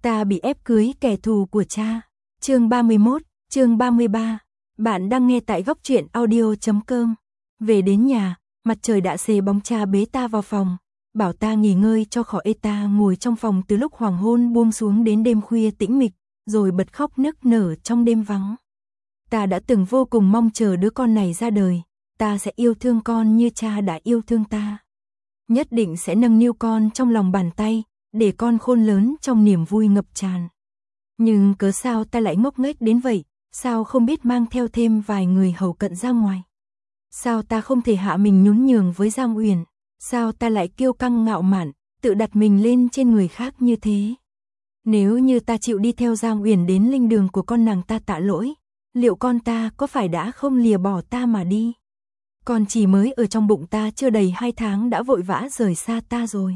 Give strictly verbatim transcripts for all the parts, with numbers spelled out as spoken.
Ta bị ép cưới kẻ thù của cha. Chương ba mươi mốt, chương ba mươi ba. Bạn đang nghe tại góc truyện audio chấm com. Về đến nhà, mặt trời đã xế bóng, cha bế ta vào phòng, bảo ta nghỉ ngơi cho khỏi. Ta ngồi trong phòng từ lúc hoàng hôn buông xuống đến đêm khuya tĩnh mịch, rồi bật khóc nức nở trong đêm vắng. Ta đã từng vô cùng mong chờ đứa con này ra đời, ta sẽ yêu thương con như cha đã yêu thương ta. Nhất định sẽ nâng niu con trong lòng bàn tay, để con khôn lớn trong niềm vui ngập tràn. Nhưng cớ sao ta lại ngốc nghếch đến vậy, sao không biết mang theo thêm vài người hầu cận ra ngoài? Sao ta không thể hạ mình nhún nhường với Giang Uyển? Sao ta lại kiêu căng ngạo mạn, tự đặt mình lên trên người khác như thế? Nếu như ta chịu đi theo Giang Uyển đến linh đường của con nàng ta tạ lỗi, liệu con ta có phải đã không lìa bỏ ta mà đi? Con chỉ mới ở trong bụng ta chưa đầy hai tháng đã vội vã rời xa ta rồi.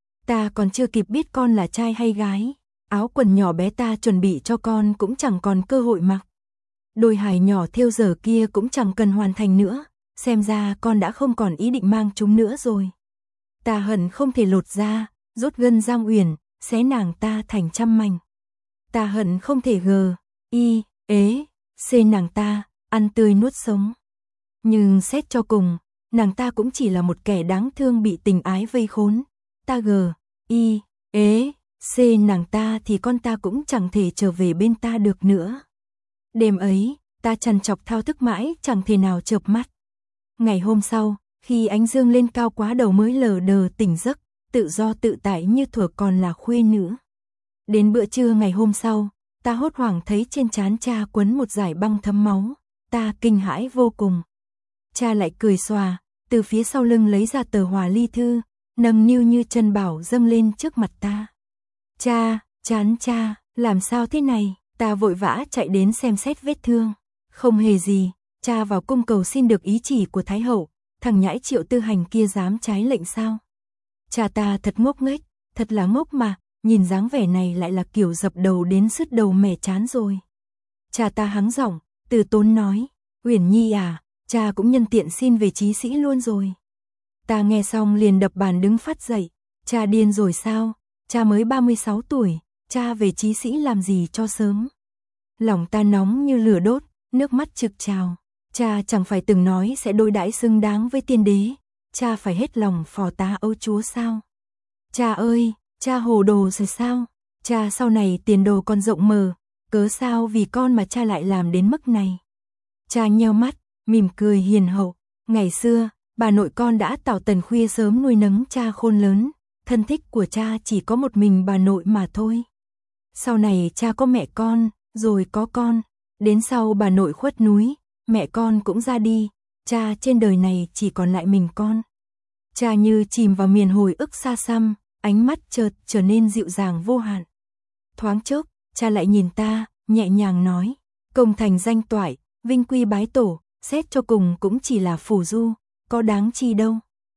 Ta còn chưa kịp biết con là trai hay gái, áo quần nhỏ bé ta chuẩn bị cho con cũng chẳng còn cơ hội mặc. Đôi hài nhỏ thêu giờ kia cũng chẳng cần hoàn thành nữa, xem ra con đã không còn ý định mang chúng nữa rồi. Ta hận không thể lột ra, rút gân Giang Uyển, xé nàng ta thành trăm mảnh. Ta hận không thể gờ, y, ế, xê nàng ta, ăn tươi nuốt sống. Nhưng xét cho cùng, nàng ta cũng chỉ là một kẻ đáng thương bị tình ái vây khốn. Ta gờ, y, ế, xê nàng ta thì con ta cũng chẳng thể trở về bên ta được nữa. Đêm ấy, ta trằn trọc thao thức mãi chẳng thể nào chợp mắt. Ngày hôm sau, khi ánh dương lên cao quá đầu mới lờ đờ tỉnh giấc, tự do tự tại như thuở còn là khuê nữ. Đến bữa trưa ngày hôm sau, ta hốt hoảng thấy trên trán cha quấn một dải băng thấm máu, ta kinh hãi vô cùng. Cha lại cười xòa, từ phía sau lưng lấy ra tờ hòa ly thư, nâng niu như chân bảo dâng lên trước mặt ta. Cha, chán cha, làm sao thế này? Ta vội vã chạy đến xem xét vết thương. Không hề gì, cha vào cung cầu xin được ý chỉ của Thái hậu, thằng nhãi Triệu Tư Hành kia dám trái lệnh sao? Cha ta thật ngốc nghếch, thật là ngốc mà, nhìn dáng vẻ này lại là kiểu dập đầu đến sứt đầu mẻ chán rồi. Cha ta hắng giọng, từ tốn nói, Uyển Nhi à, cha cũng nhân tiện xin về chí sĩ luôn rồi. Ta nghe xong liền đập bàn đứng phát dậy, cha điên rồi sao? Cha mới ba mươi sáu tuổi, cha về chí sĩ làm gì cho sớm? Lòng ta nóng như lửa đốt, nước mắt trực trào. Cha chẳng phải từng nói sẽ đối đãi xứng đáng với tiên đế, cha phải hết lòng phò tá âu chúa sao? Cha ơi, cha hồ đồ rồi sao? Cha sau này tiền đồ còn rộng mờ, cớ sao vì con mà cha lại làm đến mức này? Cha nheo mắt, mỉm cười hiền hậu. Ngày xưa, bà nội con đã tảo tần khuya sớm nuôi nấng cha khôn lớn, thân thích của cha chỉ có một mình bà nội mà thôi. Sau này cha có mẹ con, rồi có con, đến sau bà nội khuất núi, mẹ con cũng ra đi, cha trên đời này chỉ còn lại mình con. Cha như chìm vào miền hồi ức xa xăm, ánh mắt chợt trở nên dịu dàng vô hạn. Thoáng chốc, cha lại nhìn ta, nhẹ nhàng nói, công thành danh toại, vinh quy bái tổ, xét cho cùng cũng chỉ là phù du, có đáng chi đâu.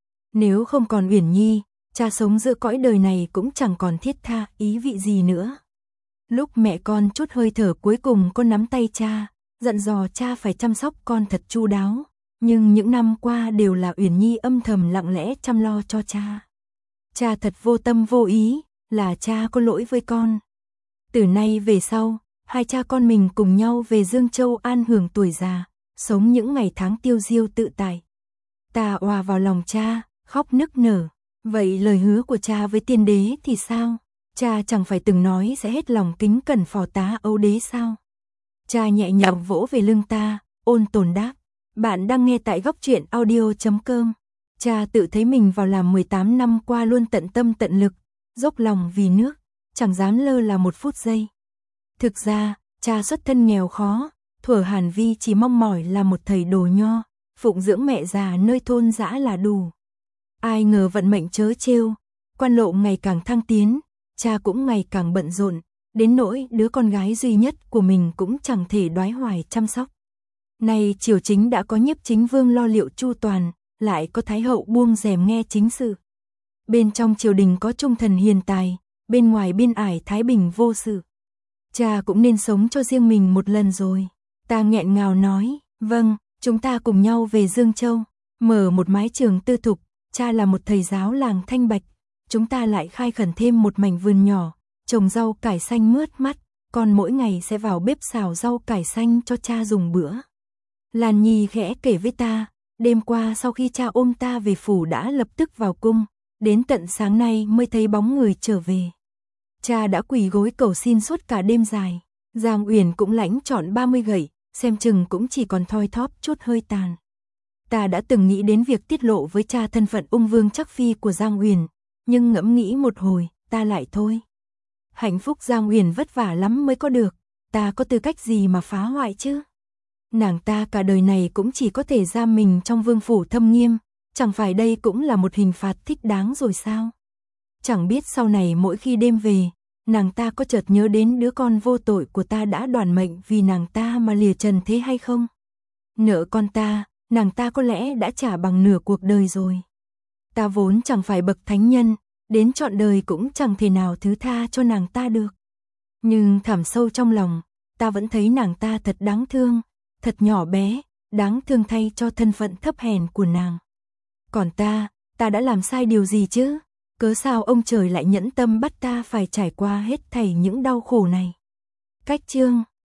Nếu không còn Uyển Nhi, cha sống giữa cõi đời này cũng chẳng còn thiết tha ý vị gì nữa. Lúc mẹ con chút hơi thở cuối cùng, con nắm tay cha, dặn dò cha phải chăm sóc con thật chu đáo. Nhưng những năm qua đều là Uyển Nhi âm thầm lặng lẽ chăm lo cho cha. Cha thật vô tâm vô ý, là cha có lỗi với con. Từ nay về sau, hai cha con mình cùng nhau về Dương Châu an hưởng tuổi già, sống những ngày tháng tiêu diêu tự tại. Ta òa vào lòng cha, khóc nức nở. Vậy lời hứa của cha với tiên đế thì sao? Cha chẳng phải từng nói sẽ hết lòng kính cẩn phò tá âu đế sao? Cha nhẹ nhàng vỗ về lưng ta, ôn tồn đáp. Bạn đang nghe tại góc truyện audio chấm com. Cha tự thấy mình vào làm mười tám năm qua luôn tận tâm tận lực, dốc lòng vì nước, chẳng dám lơ là một phút giây. Thực ra, cha xuất thân nghèo khó, thuở Hàn Vi chỉ mong mỏi là một thầy đồ nho, phụng dưỡng mẹ già nơi thôn dã là đủ. Ai ngờ vận mệnh trớ trêu, quan lộ ngày càng thăng tiến, cha cũng ngày càng bận rộn, đến nỗi đứa con gái duy nhất của mình cũng chẳng thể đoái hoài chăm sóc. Nay triều chính đã có Nhiếp Chính Vương lo liệu chu toàn, lại có Thái hậu buông rèm nghe chính sự. Bên trong triều đình có trung thần hiền tài, bên ngoài biên ải thái bình vô sự. Cha cũng nên sống cho riêng mình một lần rồi. Ta nghẹn ngào nói, vâng, chúng ta cùng nhau về Dương Châu, mở một mái trường tư thục. Cha là một thầy giáo làng Thanh Bạch, chúng ta lại khai khẩn thêm một mảnh vườn nhỏ, trồng rau cải xanh mướt mắt, con mỗi ngày sẽ vào bếp xào rau cải xanh cho cha dùng bữa. Lan Nhi khẽ kể với ta, đêm qua sau khi cha ôm ta về phủ đã lập tức vào cung, đến tận sáng nay mới thấy bóng người trở về. Cha đã quỳ gối cầu xin suốt cả đêm dài, Giang Uyển cũng lãnh trọn ba mươi gậy, xem chừng cũng chỉ còn thoi thóp chút hơi tàn. Ta đã từng nghĩ đến việc tiết lộ với cha thân phận ung vương chắc phi của Giang Uyển, nhưng ngẫm nghĩ một hồi, ta lại thôi. Hạnh phúc Giang Uyển vất vả lắm mới có được, ta có tư cách gì mà phá hoại chứ? Nàng ta cả đời này cũng chỉ có thể giam mình trong vương phủ thâm nghiêm, chẳng phải đây cũng là một hình phạt thích đáng rồi sao? Chẳng biết sau này mỗi khi đêm về, nàng ta có chợt nhớ đến đứa con vô tội của ta đã đoản mệnh vì nàng ta mà lìa trần thế hay không? Nợ con ta, nàng ta có lẽ đã trả bằng nửa cuộc đời rồi. Ta vốn chẳng phải bậc thánh nhân, đến trọn đời cũng chẳng thể nào thứ tha cho nàng ta được. Nhưng thẳm sâu trong lòng, ta vẫn thấy nàng ta thật đáng thương, thật nhỏ bé, đáng thương thay cho thân phận thấp hèn của nàng. Còn ta, ta đã làm sai điều gì chứ? Cớ sao ông trời lại nhẫn tâm bắt ta phải trải qua hết thảy những đau khổ này? Cách chương